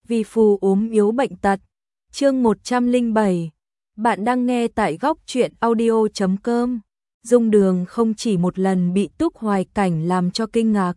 vì phù ốm yếu bệnh tật. Chương 107. Bạn đang nghe tại góc truyện audio.com. Dung Đường không chỉ một lần bị Túc Hoài Cảnh làm cho kinh ngạc.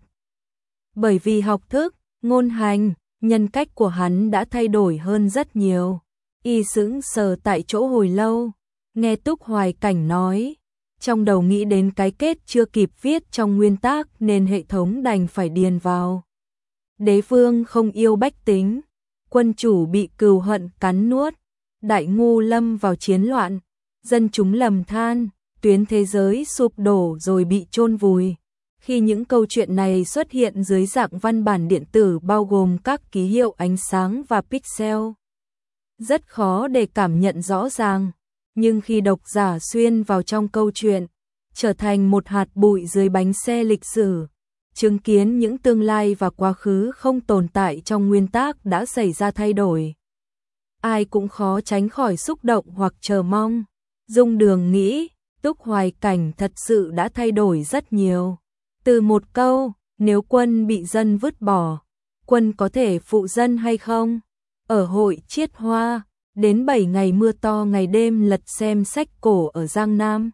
Bởi vì học thức, ngôn hành, nhân cách của hắn đã thay đổi hơn rất nhiều. Y sững sờ tại chỗ hồi lâu, nghe Túc Hoài Cảnh nói, trong đầu nghĩ đến cái kết chưa kịp viết trong nguyên tác nên hệ thống đành phải điền vào. Đế vương không yêu bách tính, quân chủ bị cừu hận cắn nuốt, đại ngu lâm vào chiến loạn, dân chúng lầm than, tuyến thế giới sụp đổ rồi bị chôn vùi. Khi những câu chuyện này xuất hiện dưới dạng văn bản điện tử bao gồm các ký hiệu ánh sáng và pixel, rất khó để cảm nhận rõ ràng, nhưng khi độc giả xuyên vào trong câu chuyện, trở thành một hạt bụi dưới bánh xe lịch sử, chứng kiến những tương lai và quá khứ không tồn tại trong nguyên tác đã xảy ra thay đổi. Ai cũng khó tránh khỏi xúc động hoặc chờ mong. Dung Đường nghĩ, Túc Hoài Cảnh thật sự đã thay đổi rất nhiều. Từ một câu, nếu quân bị dân vứt bỏ, quân có thể phụ dân hay không? Ở hội Chiết Hoa, đến 7 ngày mưa to ngày đêm lật xem sách cổ ở Giang Nam.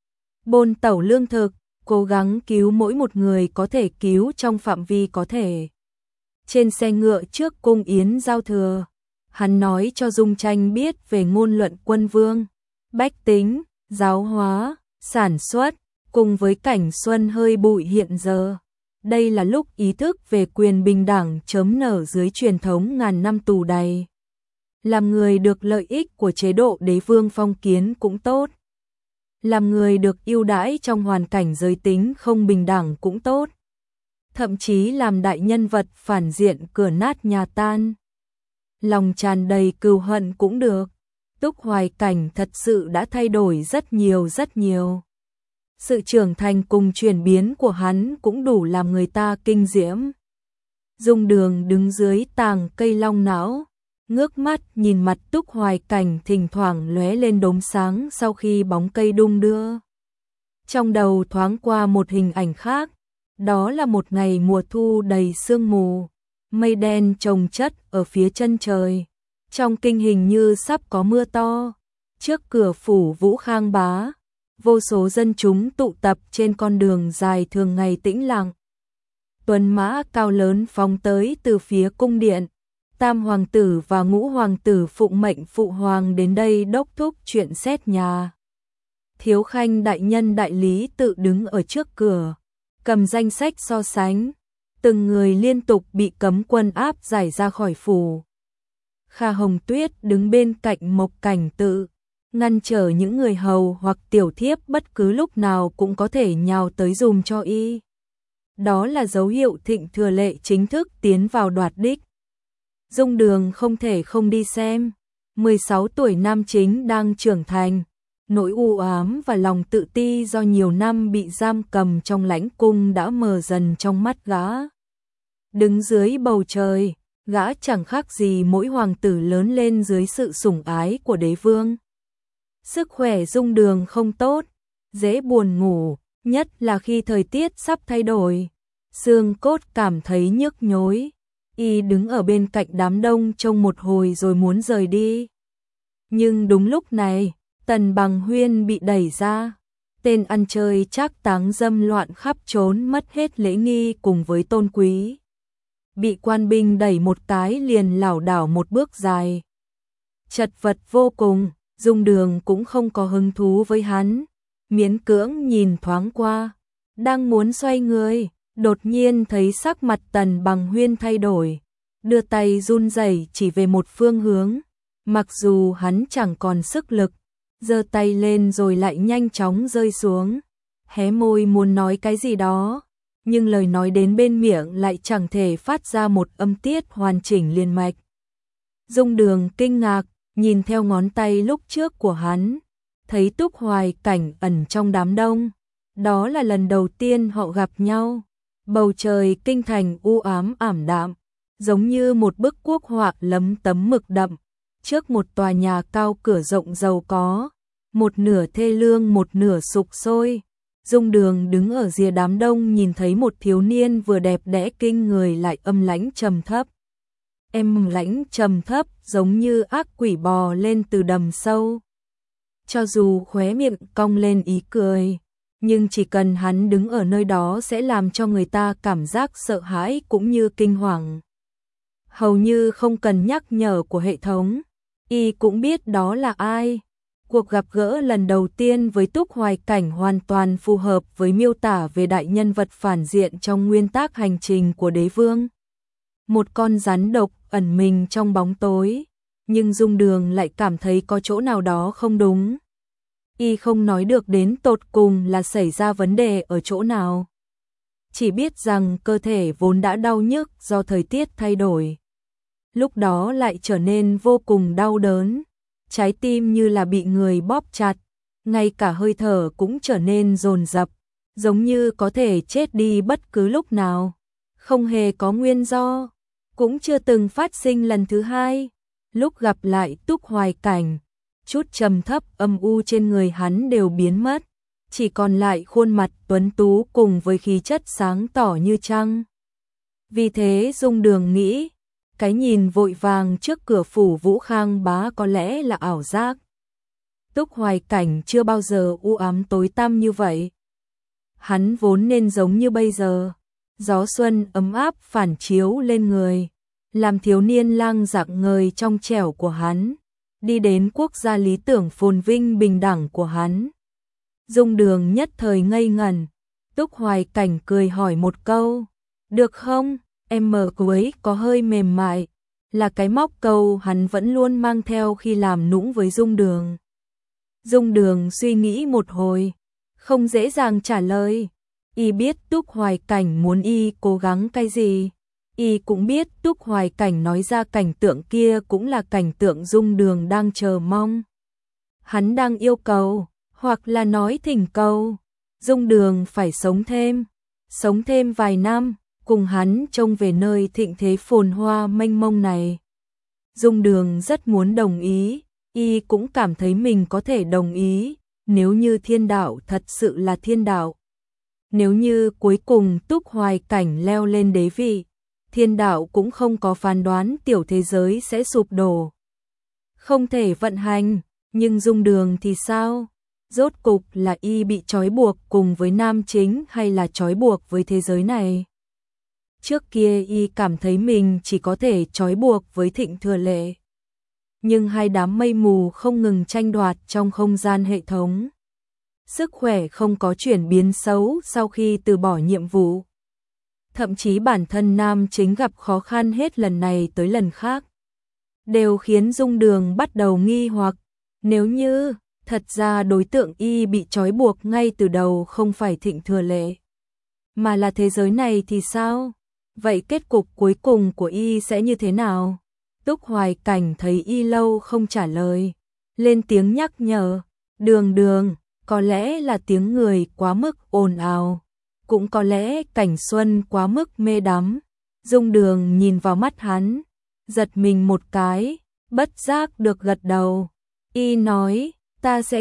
Bôn tẩu lương thực, cố gắng cứu mỗi một người có thể cứu trong phạm vi có thể. Trên xe ngựa trước cung yến giao thừa, hắn nói cho Dung Tranh biết về ngôn luận quân vương, bách tính, giáo hóa, sản xuất, cùng với cảnh xuân hơi bụi hiện giờ. Đây là lúc ý thức về quyền bình đẳng chớm nở dưới truyền thống ngàn năm tù đầy. Làm người được lợi ích của chế độ đế vương phong kiến cũng tốt. Làm người được ưu đãi trong hoàn cảnh giới tính không bình đẳng cũng tốt. Thậm chí làm đại nhân vật phản diện cửa nát nhà tan, lòng tràn đầy cừu hận cũng được. Túc Hoài Cảnh thật sự đã thay đổi rất nhiều rất nhiều. Sự trưởng thành cùng chuyển biến của hắn cũng đủ làm người ta kinh diễm. Dung Đường đứng dưới tàng cây long não, ngước mắt nhìn mặt Túc Hoài Cảnh thỉnh thoảng lóe lên đốm sáng sau khi bóng cây đung đưa. Trong đầu thoáng qua một hình ảnh khác, đó là một ngày mùa thu đầy sương mù, mây đen chồng chất ở phía chân trời. Trong kinh hình như sắp có mưa to, trước cửa phủ Vũ Khang Bá, vô số dân chúng tụ tập trên con đường dài thường ngày tĩnh lặng. Tuấn mã cao lớn phóng tới từ phía cung điện, Tam hoàng tử và Ngũ hoàng tử phụng mệnh phụ hoàng đến đây đốc thúc chuyện xét nhà. Thiếu khanh đại nhân đại lý tự đứng ở trước cửa, cầm danh sách so sánh, từng người liên tục bị cấm quân áp giải ra khỏi phủ. Kha Hồng Tuyết đứng bên cạnh Mộc Cảnh Tự, ngăn trở những người hầu hoặc tiểu thiếp bất cứ lúc nào cũng có thể nhào tới dùm cho y. Đó là dấu hiệu Thịnh Thừa Lệ chính thức tiến vào đoạt đích. Dung Đường không thể không đi xem. 16 tuổi nam chính đang trưởng thành, nỗi u ám và lòng tự ti do nhiều năm bị giam cầm trong lãnh cung đã mờ dần trong mắt gã. Đứng dưới bầu trời, gã chẳng khác gì mỗi hoàng tử lớn lên dưới sự sủng ái của đế vương. Sức khỏe Dung Đường không tốt, dễ buồn ngủ, nhất là khi thời tiết sắp thay đổi. Xương cốt cảm thấy nhức nhối. Y đứng ở bên cạnh đám đông trông một hồi rồi muốn rời đi. Nhưng đúng lúc này, Tần Bằng Huyên bị đẩy ra. Tên ăn chơi trác táng dâm loạn khắp trốn mất hết lễ nghi cùng với tôn quý. Bị quan binh đẩy một cái liền lảo đảo một bước dài. Chật vật vô cùng, Dung Đường cũng không có hứng thú với hắn. Miễn cưỡng nhìn thoáng qua, đang muốn xoay người, đột nhiên thấy sắc mặt Tần Bằng Huyên thay đổi, đưa tay run rẩy chỉ về một phương hướng. Mặc dù hắn chẳng còn sức lực, giơ tay lên rồi lại nhanh chóng rơi xuống, hé môi muốn nói cái gì đó, nhưng lời nói đến bên miệng lại chẳng thể phát ra một âm tiết hoàn chỉnh liền mạch. Dung Đường kinh ngạc, nhìn theo ngón tay lúc trước của hắn, thấy Túc Hoài Cảnh ẩn trong đám đông. Đó là lần đầu tiên họ gặp nhau. Bầu trời kinh thành u ám ảm đạm, giống như một bức quốc họa lấm tấm mực đậm. Trước một tòa nhà cao cửa rộng giàu có, một nửa thê lương một nửa sục sôi. Dung Đường đứng ở rìa đám đông nhìn thấy một thiếu niên vừa đẹp đẽ kinh người lại âm lãnh trầm thấp. em lãnh trầm thấp giống như ác quỷ bò lên từ đầm sâu. Cho dù khóe miệng cong lên ý cười, nhưng chỉ cần hắn đứng ở nơi đó sẽ làm cho người ta cảm giác sợ hãi cũng như kinh hoàng. Hầu như không cần nhắc nhở của hệ thống, y cũng biết đó là ai. Cuộc gặp gỡ lần đầu tiên với Túc Hoài Cảnh hoàn toàn phù hợp với miêu tả về đại nhân vật phản diện trong nguyên tắc hành trình của đế vương. Một con rắn độc ẩn mình trong bóng tối, nhưng Dung Đường lại cảm thấy có chỗ nào đó không đúng. Y không nói được đến tột cùng là xảy ra vấn đề ở chỗ nào. Chỉ biết rằng cơ thể vốn đã đau nhức do thời tiết thay đổi. Lúc đó lại trở nên vô cùng đau đớn. Trái tim như là bị người bóp chặt, ngay cả hơi thở cũng trở nên dồn dập, giống như có thể chết đi bất cứ lúc nào. Không hề có nguyên do, cũng chưa từng phát sinh lần thứ hai. Lúc gặp lại Túc Hoài Cảnh, chút trầm thấp âm u trên người hắn đều biến mất, chỉ còn lại khuôn mặt tuấn tú cùng với khí chất sáng tỏ như trăng. Vì thế Dung Đường nghĩ, cái nhìn vội vàng trước cửa phủ Vũ Khang Bá có lẽ là ảo giác. Túc Hoài Cảnh chưa bao giờ u ám tối tăm như vậy. Hắn vốn nên giống như bây giờ, gió xuân ấm áp phản chiếu lên người, làm thiếu niên lang dạng ngời trong trẻo của hắn, đi đến quốc gia lý tưởng phồn vinh bình đẳng của hắn. Dung Đường nhất thời ngây ngẩn, Túc Hoài Cảnh cười hỏi một câu, được không? Em mở cuối có hơi mềm mại, là cái móc câu hắn vẫn luôn mang theo khi làm nũng với Dung Đường. Dung Đường suy nghĩ một hồi, không dễ dàng trả lời. Y biết Túc Hoài Cảnh muốn y cố gắng cái gì. Y cũng biết Túc Hoài Cảnh nói ra cảnh tượng kia cũng là cảnh tượng Dung Đường đang chờ mong. Hắn đang yêu cầu, hoặc là nói thỉnh cầu, Dung Đường phải sống thêm vài năm, cùng hắn trông về nơi thịnh thế phồn hoa mênh mông này. Dung Đường rất muốn đồng ý, y cũng cảm thấy mình có thể đồng ý, nếu như thiên đạo thật sự là thiên đạo. Nếu như cuối cùng Túc Hoài Cảnh leo lên đế vị, thiên đạo cũng không có phán đoán tiểu thế giới sẽ sụp đổ, không thể vận hành, nhưng Dung Đường thì sao? Rốt cục là y bị trói buộc cùng với nam chính hay là trói buộc với thế giới này? Trước kia y cảm thấy mình chỉ có thể trói buộc với Thịnh Thừa Lệ. Nhưng hai đám mây mù không ngừng tranh đoạt trong không gian hệ thống. Sức khỏe không có chuyển biến xấu sau khi từ bỏ nhiệm vụ. Thậm chí bản thân nam chính gặp khó khăn hết lần này tới lần khác, đều khiến Dung Đường bắt đầu nghi hoặc, nếu như thật ra đối tượng y bị trói buộc ngay từ đầu không phải Thịnh Thừa Lệ, mà là thế giới này thì sao? Vậy kết cục cuối cùng của y sẽ như thế nào? Túc Hoài Cảnh thấy y lâu không trả lời, lên tiếng nhắc nhở, Đường Đường, có lẽ là tiếng người quá mức ồn ào, cũng có lẽ cảnh xuân quá mức mê đắm. Dung Đường nhìn vào mắt hắn, giật mình một cái, bất giác được gật đầu. Y nói, ta sẽ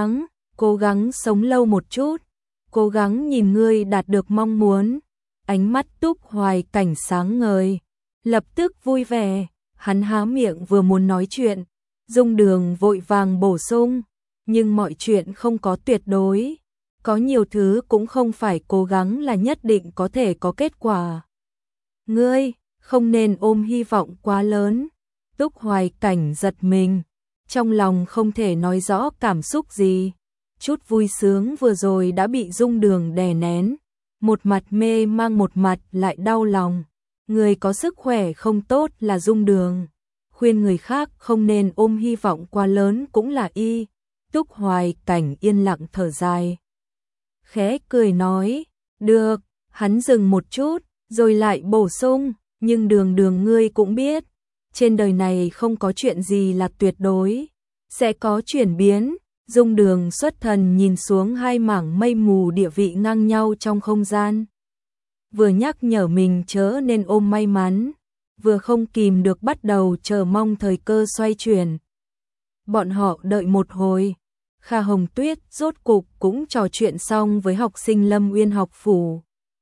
cố gắng sống lâu một chút, cố gắng nhìn ngươi đạt được mong muốn. Ánh mắt Túc Hoài Cảnh sáng ngời, lập tức vui vẻ, hắn há miệng vừa muốn nói chuyện, Dung Đường vội vàng bổ sung, nhưng mọi chuyện không có tuyệt đối, có nhiều thứ cũng không phải cố gắng là nhất định có thể có kết quả. Ngươi không nên ôm hy vọng quá lớn. Túc Hoài Cảnh giật mình, trong lòng không thể nói rõ cảm xúc gì, chút vui sướng vừa rồi đã bị Dung Đường đè nén. Một mặt mê mang một mặt lại đau lòng. Người có sức khỏe không tốt là Dung Đường, khuyên người khác không nên ôm hy vọng quá lớn cũng là y. Túc Hoài Cảnh yên lặng thở dài, khẽ cười nói, được. Hắn dừng một chút, rồi lại bổ sung, nhưng Đường Đường ngươi cũng biết, trên đời này không có chuyện gì là tuyệt đối, sẽ có chuyển biến. Dung Đường xuất thần nhìn xuống hai mảng mây mù địa vị ngang nhau trong không gian. Vừa nhắc nhở mình chớ nên ôm may mắn, vừa không kìm được bắt đầu chờ mong thời cơ xoay chuyển. Bọn họ đợi một hồi, Kha Hồng Tuyết rốt cục cũng trò chuyện xong với học sinh Lâm Uyên học phủ.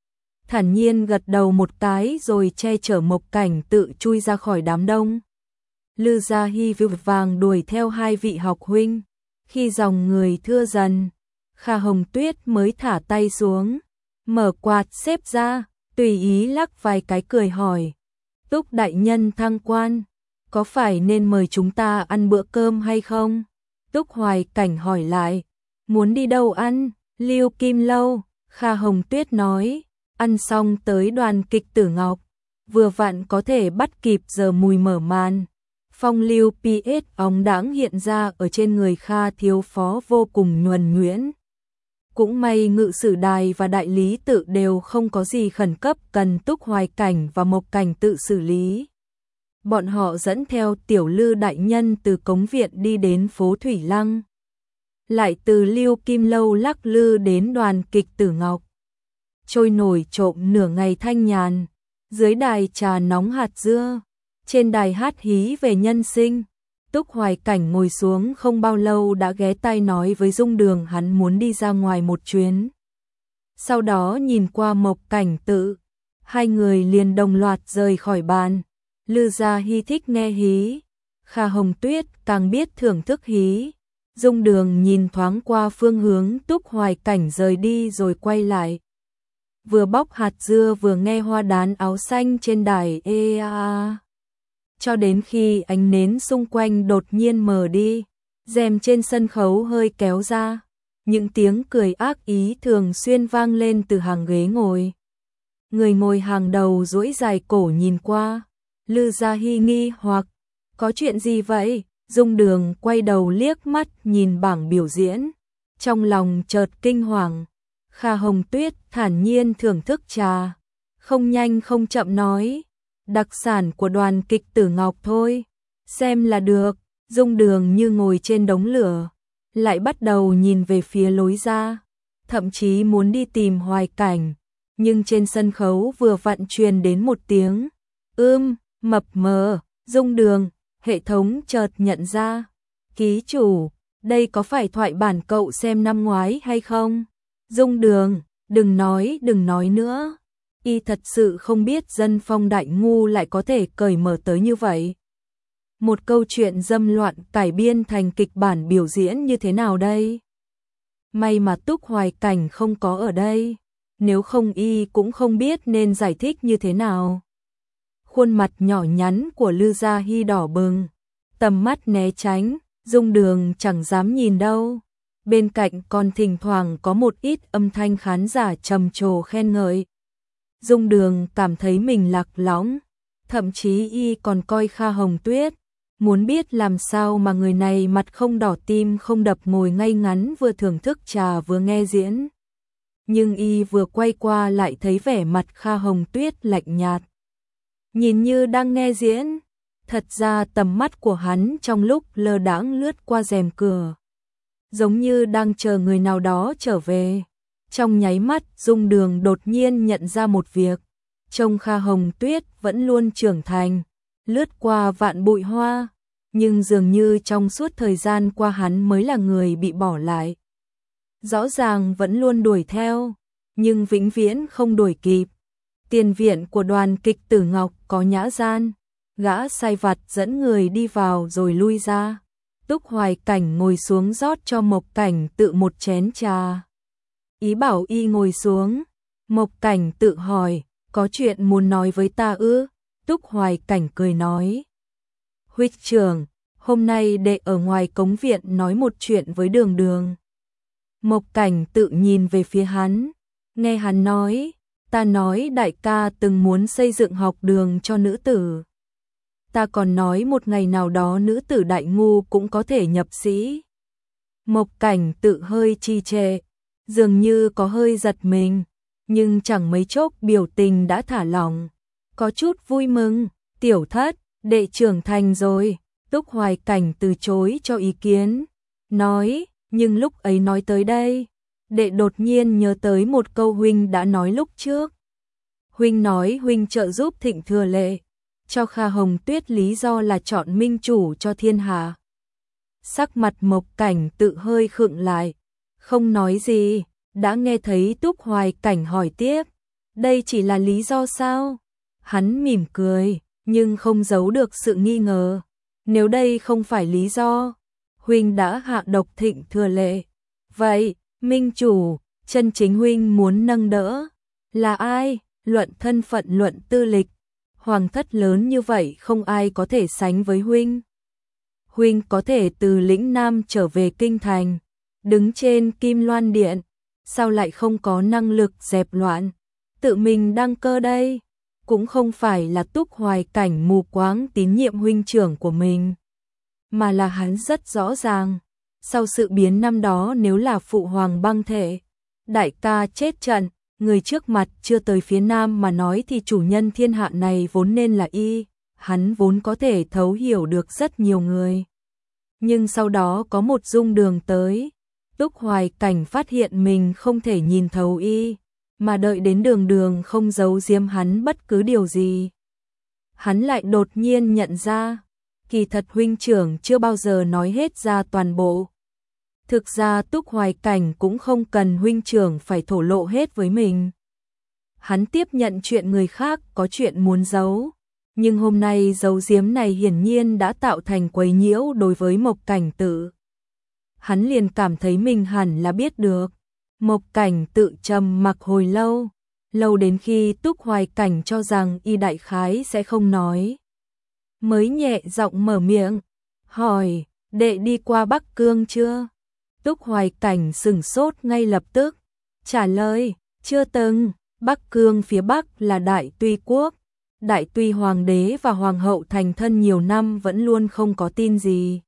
thản nhiên gật đầu một cái rồi che chở Mộc Cảnh Tự chui ra khỏi đám đông. Lư Gia Hy vội vàng đuổi theo hai vị học huynh, khi dòng người thưa dần, Kha Hồng Tuyết mới thả tay xuống, mở quạt xếp ra, tùy ý lắc vài cái cười hỏi, Túc đại nhân thăng quan, có phải nên mời chúng ta ăn bữa cơm hay không? Túc Hoài Cảnh hỏi lại, muốn đi đâu ăn? Lưu Kim Lâu, Kha Hồng Tuyết nói, ăn xong tới đoàn kịch Tử Ngọc, vừa vặn có thể bắt kịp giờ mùi mở màn. Phong lưu PS óng đãng hiện ra ở trên người Kha thiếu phó vô cùng nhuần nhuyễn. Cũng may Ngự Sử Đài và Đại Lý Tự đều không có gì khẩn cấp cần Túc Hoài Cảnh và Mộc Cảnh Tự xử lý. Bọn họ dẫn theo Tiểu Lư đại nhân từ cống viện đi đến phố Thủy Lăng, lại từ Lưu Kim Lâu lắc lư đến đoàn kịch Tử Ngọc. Trôi nổi trộm nửa ngày thanh nhàn, dưới đài trà nóng hạt dưa, trên đài hát hí về nhân sinh. Túc Hoài Cảnh ngồi xuống không bao lâu đã ghé tai nói với Dung Đường hắn muốn đi ra ngoài một chuyến. Sau đó nhìn qua Mộc Cảnh Tự, hai người liền đồng loạt rời khỏi bàn. Lư Gia Hy thích nghe hí, Kha Hồng Tuyết càng biết thưởng thức hí. Dung Đường nhìn thoáng qua phương hướng Túc Hoài Cảnh rời đi rồi quay lại. Vừa bóc hạt dưa vừa nghe hoa đán áo xanh trên đài cho đến khi ánh nến xung quanh đột nhiên mờ đi, rèm trên sân khấu hơi kéo ra, những tiếng cười ác ý thường xuyên vang lên từ hàng ghế ngồi. Người ngồi hàng đầu duỗi dài cổ nhìn qua, Lư Gia Hy nghi hoặc, có chuyện gì vậy? Dung Đường quay đầu liếc mắt nhìn bảng biểu diễn, trong lòng chợt kinh hoàng. Kha Hồng Tuyết thản nhiên thưởng thức trà, không nhanh không chậm nói, đặc sản của đoàn kịch Tử Ngọc thôi, xem là được. Dung Đường như ngồi trên đống lửa, lại bắt đầu nhìn về phía lối ra, thậm chí muốn đi tìm Hoài Cảnh, nhưng trên sân khấu vừa vặn truyền đến một tiếng mập mờ. Dung Đường, hệ thống chợt nhận ra, ký chủ, đây có phải thoại bản cậu xem năm ngoái hay không? Dung Đường, đừng nói nữa. Y thật sự không biết Dân Phong Đại Ngu lại có thể cởi mở tới như vậy. Một câu chuyện dâm loạn cải biên thành kịch bản biểu diễn như thế nào đây? May mà Túc Hoài Cảnh không có ở đây, nếu không Y cũng không biết nên giải thích như thế nào. Khuôn mặt nhỏ nhắn của Lư Gia Hy đỏ bừng, tầm mắt né tránh, Dung Đường chẳng dám nhìn đâu. Bên cạnh còn thỉnh thoảng có một ít âm thanh khán giả trầm trồ khen ngợi. Dung Đường cảm thấy mình lạc lõng, thậm chí Y còn coi Kha Hồng Tuyết, muốn biết làm sao mà người này mặt không đỏ tim không đập ngồi ngay ngắn vừa thưởng thức trà vừa nghe diễn. Nhưng Y vừa quay qua lại thấy vẻ mặt Kha Hồng Tuyết lạnh nhạt, nhìn như đang nghe diễn. Thật ra tầm mắt của hắn trong lúc lơ đãng lướt qua rèm cửa, giống như đang chờ người nào đó trở về. Trong nháy mắt Dung Đường đột nhiên nhận ra một việc, trông Kha Hồng Tuyết vẫn luôn trưởng thành, lướt qua vạn bụi hoa, nhưng dường như trong suốt thời gian qua hắn mới là người bị bỏ lại. Rõ ràng vẫn luôn đuổi theo, nhưng vĩnh viễn không đuổi kịp. Tiền viện của đoàn kịch Tử Ngọc có nhã gian, gã sai vặt dẫn người đi vào rồi lui ra. Túc Hoài Cảnh ngồi xuống rót cho Mộc Cảnh Tự một chén trà. Ý bảo Y ngồi xuống, Mộc Cảnh Tự hỏi, có chuyện muốn nói với ta ư? Túc Hoài Cảnh cười nói, huynh trưởng, hôm nay đệ ở ngoài cống viện nói một chuyện với Đường Đường. Mộc Cảnh Tự nhìn về phía hắn, nghe hắn nói, ta nói đại ca từng muốn xây dựng học đường cho nữ tử. Ta còn nói một ngày nào đó nữ tử Đại Ngu cũng có thể nhập sĩ. Mộc Cảnh Tự hơi trì trệ, dường như có hơi giật mình, nhưng chẳng mấy chốc biểu tình đã thả lỏng, có chút vui mừng. Tiểu thất, đệ trưởng thành rồi. Túc Hoài Cảnh từ chối cho ý kiến, nói, nhưng lúc ấy nói tới đây, đệ đột nhiên nhớ tới một câu huynh đã nói lúc trước. Huynh nói huynh trợ giúp Thịnh Thừa Lệ, cho Kha Hồng Tuyết lý do là chọn minh chủ cho thiên hạ. Sắc mặt Mộc Cảnh Tự hơi khựng lại, không nói gì, đã nghe thấy Túc Hoài Cảnh hỏi tiếp, Đây chỉ là lý do sao? Hắn mỉm cười, nhưng không giấu được sự nghi ngờ. Nếu đây không phải lý do, huynh đã hạ độc Thịnh Thừa Lệ. Vậy, minh chủ, chân chính huynh muốn nâng đỡ là ai? Luận thân phận, luận tư lịch, hoàng thất lớn như vậy không ai có thể sánh với huynh. Huynh có thể từ lĩnh Nam trở về kinh thành, đứng trên Kim Loan Điện, sao lại không có năng lực dẹp loạn, tự mình đăng cơ đây? Cũng không phải là Túc Hoài Cảnh mù quáng tín nhiệm huynh trưởng của mình, mà là hắn rất rõ ràng, sau sự biến năm đó nếu là phụ hoàng băng thể, đại ca chết trận, người trước mặt chưa tới phía Nam mà nói thì chủ nhân thiên hạ này vốn nên là y, hắn vốn có thể thấu hiểu được rất nhiều người. Nhưng sau đó có một Dung Đường tới, Túc Hoài Cảnh phát hiện mình không thể nhìn thấu y, mà đợi đến Đường không giấu giếm hắn bất cứ điều gì. Hắn lại đột nhiên nhận ra, kỳ thật huynh trưởng chưa bao giờ nói hết ra toàn bộ. Thực ra Túc Hoài Cảnh cũng không cần huynh trưởng phải thổ lộ hết với mình. Hắn tiếp nhận chuyện người khác có chuyện muốn giấu, nhưng hôm nay giấu giếm này hiển nhiên đã tạo thành quấy nhiễu đối với Mộc Cảnh Tự. Hắn liền cảm thấy mình hẳn là biết được. Mộc Cảnh Tự trầm mặc hồi lâu, lâu đến khi Túc Hoài Cảnh cho rằng y đại khái sẽ không nói, mới nhẹ giọng mở miệng, hỏi, đệ đi qua Bắc Cương chưa? Túc Hoài Cảnh sửng sốt ngay lập tức, trả lời, chưa từng. Bắc Cương phía Bắc là Đại Tuy Quốc, Đại Tuy Hoàng đế và Hoàng hậu thành thân nhiều năm vẫn luôn không có tin gì.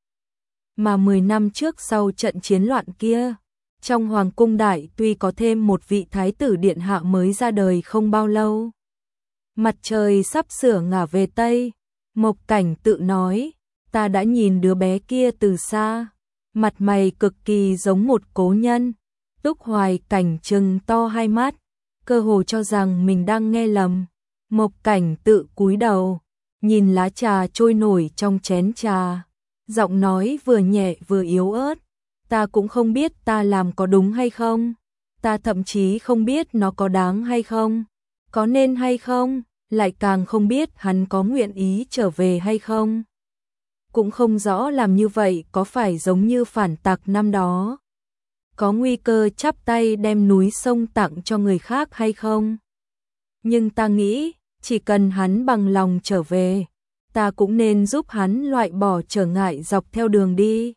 Mà 10 năm trước sau trận chiến loạn kia, trong Hoàng cung Đại Tuy có thêm một vị thái tử điện hạ mới ra đời không bao lâu. Mặt trời sắp sửa ngả về Tây, Mộc Cảnh Tự nói, ta đã nhìn đứa bé kia từ xa, mặt mày cực kỳ giống một cố nhân. Túc Hoài Cảnh trừng to hai mắt, cơ hồ cho rằng mình đang nghe lầm. Mộc Cảnh Tự cúi đầu, nhìn lá trà trôi nổi trong chén trà, giọng nói vừa nhẹ vừa yếu ớt, ta cũng không biết ta làm có đúng hay không, ta thậm chí không biết nó có đáng hay không, có nên hay không, lại càng không biết hắn có nguyện ý trở về hay không. Cũng không rõ làm như vậy có phải giống như phản tặc năm đó, có nguy cơ chắp tay đem núi sông tặng cho người khác hay không. Nhưng ta nghĩ, chỉ cần hắn bằng lòng trở về, ta cũng nên giúp hắn loại bỏ trở ngại dọc theo đường đi.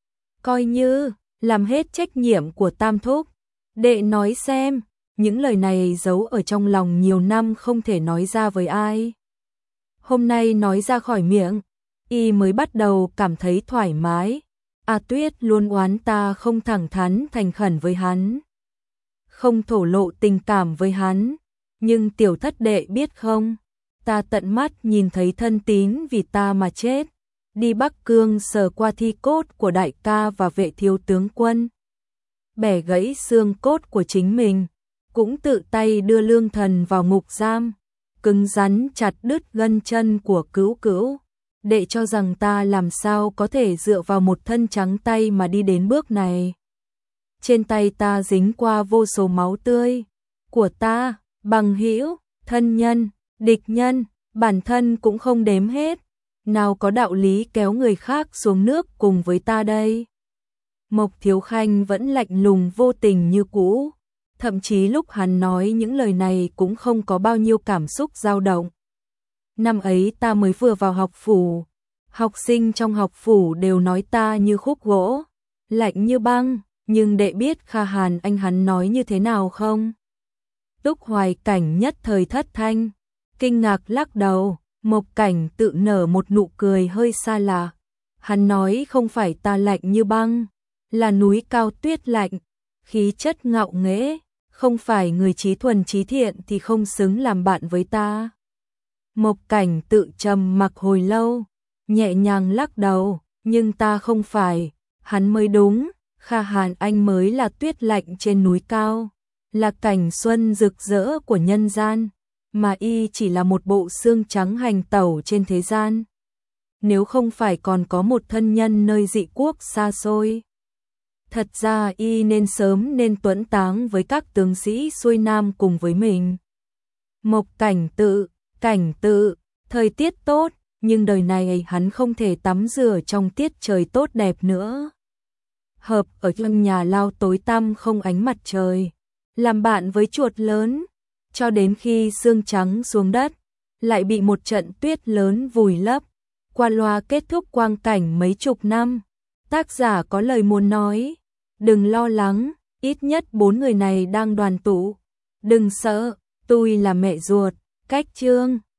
Coi như, làm hết trách nhiệm của Tam Thúc. Đệ nói xem, những lời này giấu ở trong lòng nhiều năm không thể nói ra với ai. Hôm nay nói ra khỏi miệng, y mới bắt đầu cảm thấy thoải mái. A Tuyết luôn oán ta không thẳng thắn thành khẩn với hắn, không thổ lộ tình cảm với hắn, nhưng tiểu thất đệ biết không, ta tận mắt nhìn thấy thân tín vì ta mà chết, đi Bắc Cương sờ qua thi cốt của đại ca và vệ thiếu tướng quân, bẻ gãy xương cốt của chính mình, cũng tự tay đưa Lương Thần vào ngục giam, cứng rắn chặt đứt gân chân của Cữu Cữu. Đệ cho rằng ta làm sao có thể dựa vào một thân trắng tay mà đi đến bước này. Trên tay ta dính qua vô số máu tươi của ta, bằng hữu, thân nhân, địch nhân, bản thân cũng không đếm hết. Nào có đạo lý kéo người khác xuống nước cùng với ta đây. Mộc Thiếu Khanh vẫn lạnh lùng vô tình như cũ, thậm chí lúc hắn nói những lời này cũng không có bao nhiêu cảm xúc dao động. Năm ấy ta mới vừa vào học phủ, học sinh trong học phủ đều nói ta như khúc gỗ, lạnh như băng, nhưng đệ biết Kha Hàn anh hắn nói như thế nào không? Túc Hoài Cảnh nhất thời thất thanh, kinh ngạc lắc đầu, Mộc Cảnh Tự nở một nụ cười hơi xa lạ. Hắn nói không phải ta lạnh như băng, là núi cao tuyết lạnh, khí chất ngạo nghễ, không phải người trí thuần trí thiện thì không xứng làm bạn với ta. Mộc Cảnh Tự trầm mặc hồi lâu, nhẹ nhàng lắc đầu, nhưng ta không phải, hắn mới đúng, Kha Hàn anh mới là tuyết lạnh trên núi cao, là cảnh xuân rực rỡ của nhân gian, mà y chỉ là một bộ xương trắng hành tẩu trên thế gian. Nếu không phải còn có một thân nhân nơi dị quốc xa xôi, thật ra y nên sớm nên tuẫn táng với các tướng sĩ xuôi nam cùng với mình. Mộc cảnh tự, thời tiết tốt, nhưng đời này hắn không thể tắm rửa trong tiết trời tốt đẹp nữa. Hợp ở trong nhà lao tối tăm không ánh mặt trời, làm bạn với chuột lớn, cho đến khi sương trắng xuống đất, lại bị một trận tuyết lớn vùi lấp, qua loa kết thúc quang cảnh mấy chục năm. Tác giả có lời muốn nói, đừng lo lắng, ít nhất 4 người này đang đoàn tụ. Đừng sợ, tôi là mẹ ruột, cách chương.